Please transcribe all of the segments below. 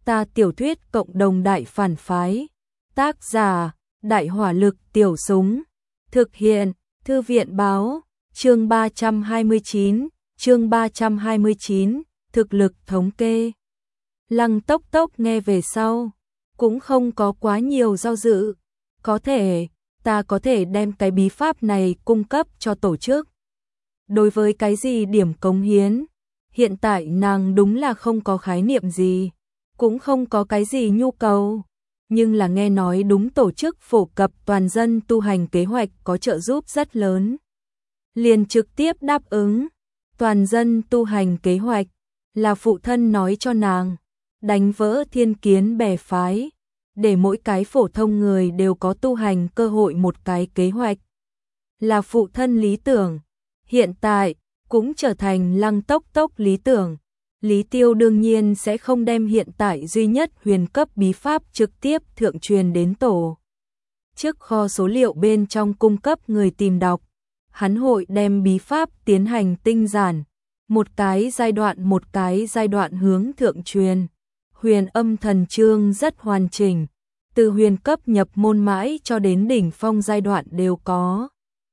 Ta tiểu thuyết cộng đồng đại phản phái. Tác giả, Đại hỏa lực tiểu súng. Thực hiện, Thư viện báo, chương 329, thực lực thống kê. Lăng Tốc Tốc nghe về sau, cũng không có quá nhiều do dự. Có thể, ta có thể đem cái bí pháp này cung cấp cho tổ chức. Đối với cái gì điểm cống hiến, hiện tại nàng đúng là không có khái niệm gì, cũng không có cái gì nhu cầu. Nhưng là nghe nói đúng tổ chức phổ cập toàn dân tu hành kế hoạch có trợ giúp rất lớn. Liền trực tiếp đáp ứng. Toàn dân tu hành kế hoạch là phụ thân nói cho nàng, đánh vỡ thiên kiến bè phái, để mỗi cái phổ thông người đều có tu hành cơ hội một cái kế hoạch. Là phụ thân lý tưởng, hiện tại cũng trở thành Lăng Tốc Tốc lý tưởng. Lý Tiêu đương nhiên sẽ không đem hiện tại duy nhất huyền cấp bí pháp trực tiếp thượng truyền đến tổ. Trước kho số liệu bên trong cung cấp người tìm đọc, hắn hội đem bí pháp tiến hành tinh giản, một cái giai đoạn hướng thượng truyền. Huyền âm thần chương rất hoàn chỉnh, từ huyền cấp nhập môn mãi cho đến đỉnh phong giai đoạn đều có.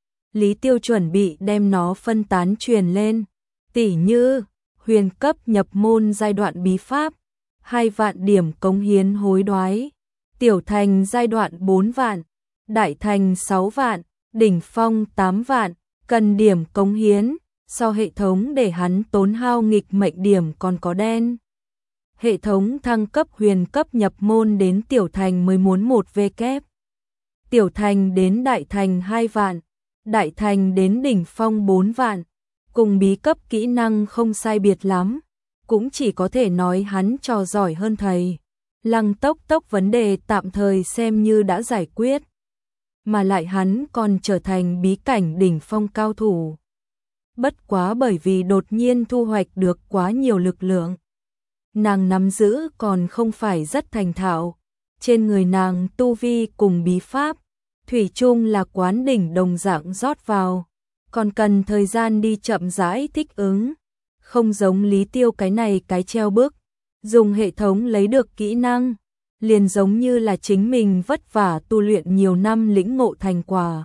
Lý Tiêu chuẩn bị đem nó phân tán truyền lên, tỉ như huyền cấp nhập môn giai đoạn bí pháp, 2 vạn điểm cống hiến hối đoái, tiểu thành giai đoạn 4 vạn, đại thành 6 vạn, đỉnh phong 8 vạn, cần điểm cống hiến, so hệ thống để hắn tốn hao nghịch mệnh điểm còn có đen. Hệ thống thăng cấp huyền cấp nhập môn đến tiểu thành mới muốn 1 vk. Tiểu thành đến đại thành 2 vạn, đại thành đến đỉnh phong 4 vạn, cùng bí cấp kỹ năng không sai biệt lắm, cũng chỉ có thể nói hắn trò giỏi hơn thầy. Lăng Tốc Tốc vấn đề tạm thời xem như đã giải quyết, mà lại hắn còn trở thành bí cảnh đỉnh phong cao thủ. Bất quá bởi vì đột nhiên thu hoạch được quá nhiều lực lượng, nàng nắm giữ còn không phải rất thành thạo, trên người nàng tu vi cùng bí pháp, thủy chung là quán đỉnh đồng dạng rót vào, còn cần thời gian đi chậm rãi thích ứng, không giống Lý Tiêu cái này cái treo bước, dùng hệ thống lấy được kỹ năng, liền giống như là chính mình vất vả tu luyện nhiều năm lĩnh ngộ thành quả.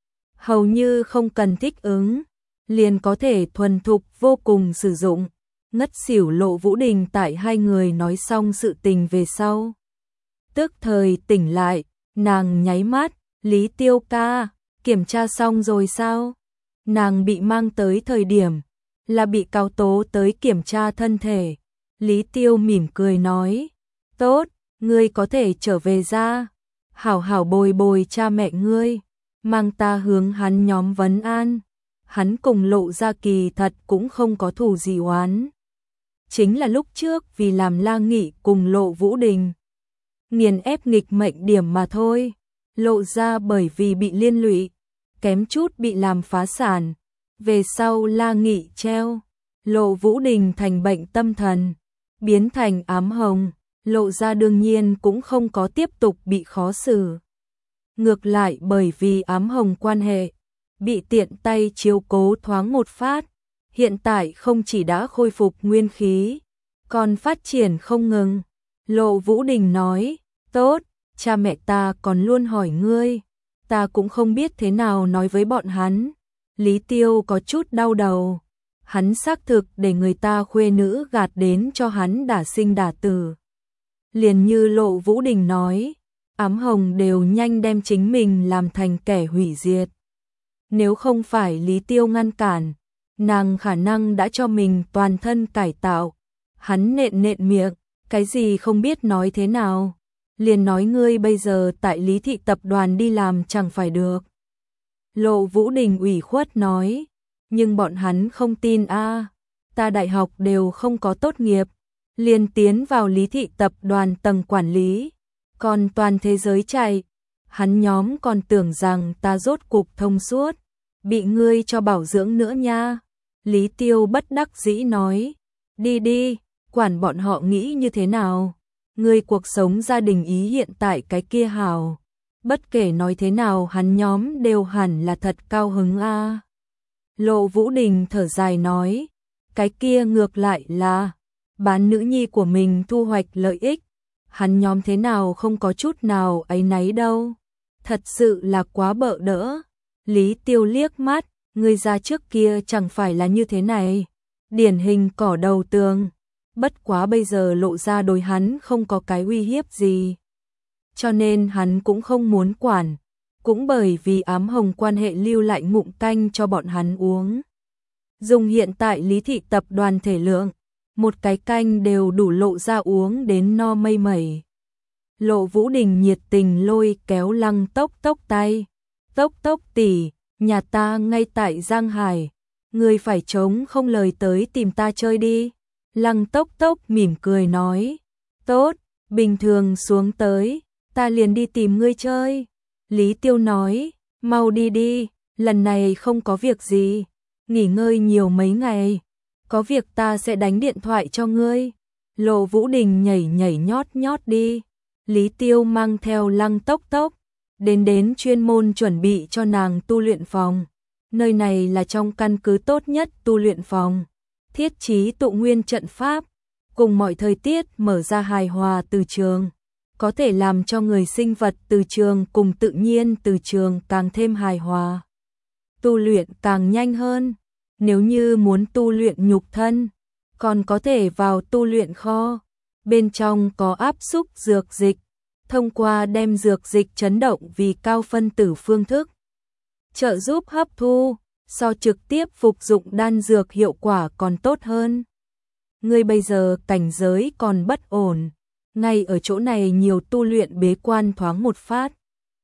Hầu như không cần thích ứng, liền có thể thuần thục vô cùng sử dụng. Ngất xỉu Lộ Vũ Đình tại hai người nói xong sự tình về sau, tức thời tỉnh lại, nàng nháy mắt, Lý Tiêu ca, kiểm tra xong rồi sao? Nàng bị mang tới thời điểm, là bị Cao Tố tới kiểm tra thân thể. Lý Tiêu mỉm cười nói, tốt, ngươi có thể trở về ra, hảo hảo bồi bồi cha mẹ ngươi, mang ta hướng hắn nhóm vấn an. Hắn cùng Lộ Gia kỳ thật cũng không có thù gì oán. Chính là lúc trước vì làm La Nghị cùng Lộ Vũ Đình nghiền ép nghịch mệnh điểm mà thôi. Lộ Gia bởi vì bị liên lụy, kém chút bị làm phá sản. Về sau La Nghị treo, Lộ Vũ Đình thành bệnh tâm thần, biến thành ám hồng. Lộ Gia đương nhiên cũng không có tiếp tục bị khó xử. Ngược lại bởi vì ám hồng quan hệ, bị tiện tay chiếu cố thoáng một phát, hiện tại không chỉ đã khôi phục nguyên khí, còn phát triển không ngừng. Lộ Vũ Đình nói, tốt, cha mẹ ta còn luôn hỏi ngươi, ta cũng không biết thế nào nói với bọn hắn. Lý Tiêu có chút đau đầu, hắn xác thực để người ta khuê nữ gạt đến cho hắn đả sinh đả tử. Liền như Lộ Vũ Đình nói, ám hồng đều nhanh đem chính mình làm thành kẻ hủy diệt. Nếu không phải Lý Tiêu ngăn cản, nàng khả năng đã cho mình toàn thân cải tạo. Hắn nện miệng, cái gì không biết nói thế nào. Liền nói ngươi bây giờ tại Lý Thị tập đoàn đi làm chẳng phải được. Lộ Vũ Đình ủy khuất nói, nhưng bọn hắn không tin a, ta đại học đều không có tốt nghiệp, liền tiến vào Lý Thị tập đoàn tầng quản lý, còn toàn thế giới chạy. Hắn nhóm còn tưởng rằng ta rốt cục thông suốt, bị ngươi cho bảo dưỡng nữa nha. Lý Tiêu bất đắc dĩ nói, đi đi, quản bọn họ nghĩ như thế nào. Ngươi cuộc sống gia đình ý hiện tại cái kia hảo. Bất kể nói thế nào hắn nhóm đều hẳn là thật cao hứng a. Lộ Vũ Đình thở dài nói, cái kia ngược lại là bán nữ nhi của mình thu hoạch lợi ích, hắn nhóm thế nào không có chút nào áy náy đâu. Thật sự là quá bợ đỡ. Lý Tiêu liếc mắt, người ra trước kia chẳng phải là như thế này. Điển hình cỏ đầu tường. Bất quá bây giờ lộ ra đối hắn không có cái uy hiếp gì. Cho nên hắn cũng không muốn quản. Cũng bởi vì ám hồng quan hệ lưu lại ngụm canh cho bọn hắn uống. Dùng hiện tại Lý thị tập đoàn thể lượng, một cái canh đều đủ lộ ra uống đến no mây mẩy. Lộ Vũ Đình nhiệt tình lôi kéo Lăng Tốc Tốc tay. Tốc Tốc tỷ, nhà ta ngay tại Giang Hải. Người phải trống không lời tới tìm ta chơi đi. Lăng Tốc Tốc mỉm cười nói. Tốt, bình thường xuống tới, ta liền đi tìm ngươi chơi. Lý Tiêu nói, mau đi đi, lần này không có việc gì. Nghỉ ngơi nhiều mấy ngày. Có việc ta sẽ đánh điện thoại cho ngươi. Lộ Vũ Đình nhảy nhảy nhót nhót đi. Lý Tiêu mang theo Lăng Tốc Tốc, đến chuyên môn chuẩn bị cho nàng tu luyện phòng. Nơi này là trong căn cứ tốt nhất tu luyện phòng. Thiết trí tụ nguyên trận pháp, cùng mọi thời tiết mở ra hài hòa từ trường. Có thể làm cho người sinh vật từ trường cùng tự nhiên từ trường càng thêm hài hòa. Tu luyện càng nhanh hơn. Nếu như muốn tu luyện nhục thân, còn có thể vào tu luyện kho. Bên trong có áp xúc dược dịch, thông qua đem dược dịch chấn động vì cao phân tử phương thức, trợ giúp hấp thu, so trực tiếp phục dụng đan dược hiệu quả còn tốt hơn. Ngươi bây giờ cảnh giới còn bất ổn, ngay ở chỗ này nhiều tu luyện bế quan thoáng một phát.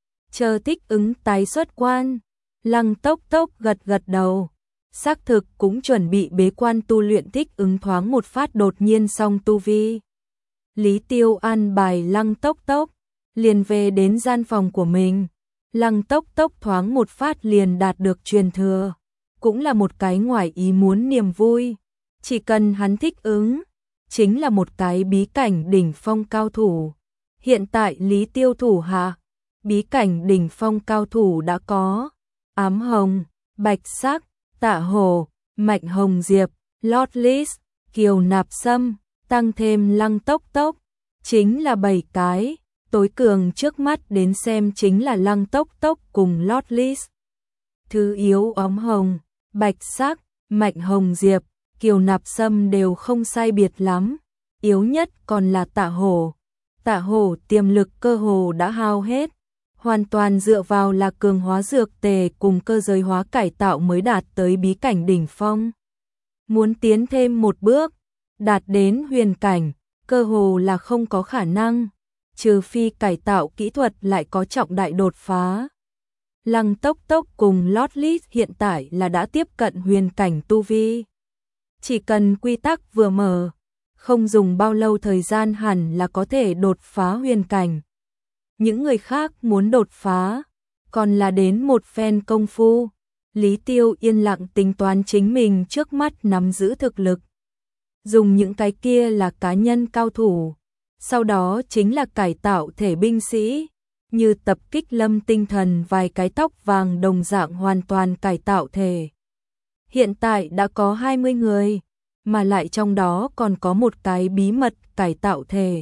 Chờ thích ứng tái xuất quan, Lăng Tốc Tốc gật gật đầu. Xác thực cũng chuẩn bị bế quan tu luyện thích ứng thoáng một phát đột nhiên xong tu vi. Lý Tiêu an bài Lăng Tốc Tốc, liền về đến gian phòng của mình. Lăng Tốc Tốc thoáng một phát liền đạt được truyền thừa. Cũng là một cái ngoài ý muốn niềm vui. Chỉ cần hắn thích ứng, chính là một cái bí cảnh đỉnh phong cao thủ. Hiện tại Lý Tiêu thủ hạ, bí cảnh đỉnh phong cao thủ đã có Ám Hồng, Bạch Sắc, Tạ Hổ, Mạnh Hồng Diệp, Lotlis, Kiều Nạp Sâm, tăng thêm Lăng Tốc Tốc, chính là 7 cái, tối cường trước mắt đến xem chính là Lăng Tốc Tốc cùng Lotlis. Thứ yếu Ám Hồng, Bạch Sắc, Mạnh Hồng Diệp, Kiều Nạp Sâm đều không sai biệt lắm, yếu nhất còn là Tạ Hổ. Tạ Hổ tiềm lực cơ hồ đã hao hết. Hoàn toàn dựa vào là cường hóa dược tề cùng cơ giới hóa cải tạo mới đạt tới bí cảnh đỉnh phong. Muốn tiến thêm một bước, đạt đến huyền cảnh, cơ hồ là không có khả năng, trừ phi cải tạo kỹ thuật lại có trọng đại đột phá. Lăng Tốc Tốc cùng Lotlis hiện tại là đã tiếp cận huyền cảnh tu vi. Chỉ cần quy tắc vừa mở, không dùng bao lâu thời gian hẳn là có thể đột phá huyền cảnh. Những người khác muốn đột phá, còn là đến một phen công phu. Lý Tiêu yên lặng tính toán chính mình trước mắt nắm giữ thực lực. Dùng những cái kia là cá nhân cao thủ, sau đó chính là cải tạo thể binh sĩ, như tập kích Lâm Tinh Thần vài cái tóc vàng đồng dạng hoàn toàn cải tạo thể. Hiện tại đã có 20 người, mà lại trong đó còn có một cái bí mật cải tạo thể.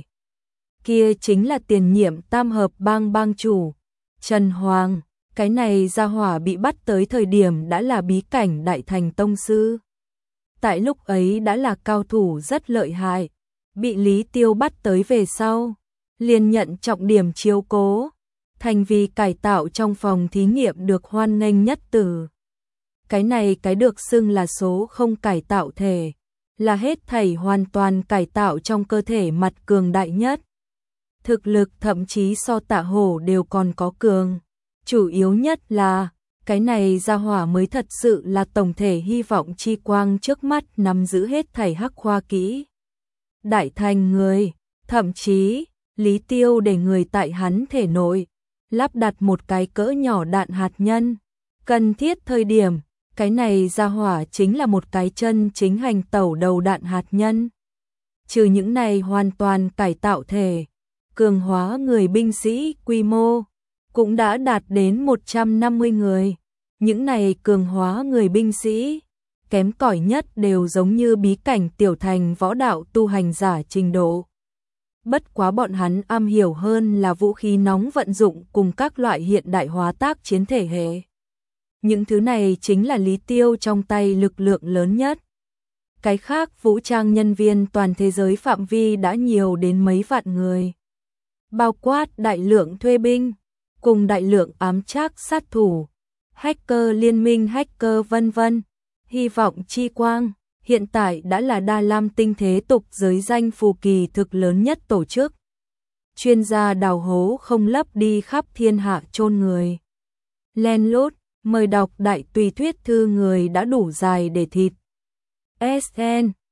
Kia chính là tiền nhiệm tam hợp bang bang chủ, Trần Hoàng. Cái này gia hỏa bị bắt tới thời điểm đã là bí cảnh đại thành tông sư. Tại lúc ấy đã là cao thủ rất lợi hại, bị Lý Tiêu bắt tới về sau, liền nhận trọng điểm chiếu cố, thành vì cải tạo trong phòng thí nghiệm được hoan nghênh nhất từ. Cái này cái được xưng là số không cải tạo thể, là hết thảy hoàn toàn cải tạo trong cơ thể mặt cường đại nhất. Thực lực thậm chí so Tạ Hổ đều còn có cường. Chủ yếu nhất là, cái này gia hỏa mới thật sự là tổng thể hy vọng chi quang trước mắt nắm giữ hết thảy hắc khoa kỹ. Đại thành người, thậm chí, Lý Tiêu để người tại hắn thể nội, lắp đặt một cái cỡ nhỏ đạn hạt nhân. Cần thiết thời điểm, cái này gia hỏa chính là một cái chân chính hành tẩu đầu đạn hạt nhân. Trừ những này hoàn toàn cải tạo thể, cường hóa người binh sĩ quy mô cũng đã đạt đến 150 người. Những này cường hóa người binh sĩ, kém cỏi nhất đều giống như bí cảnh tiểu thành võ đạo tu hành giả trình độ. bất quá bọn hắn am hiểu hơn là vũ khí nóng vận dụng cùng các loại hiện đại hóa tác chiến thể hệ. Những thứ này chính là Lý Tiêu trong tay lực lượng lớn nhất. Cái khác vũ trang nhân viên toàn thế giới phạm vi đã nhiều đến mấy vạn người. Bao quát đại lượng thuê binh, cùng đại lượng ám trác sát thủ, hacker liên minh hacker vân vân. Hy vọng chi quang hiện tại đã là Đa Lam tinh thế tục giới danh phù kỳ thực lớn nhất tổ chức. Chuyên gia đào hố không lấp đi khắp thiên hạ chôn người. Len lút, mời đọc đại tùy thuyết thư người đã đủ dài để thịt. SN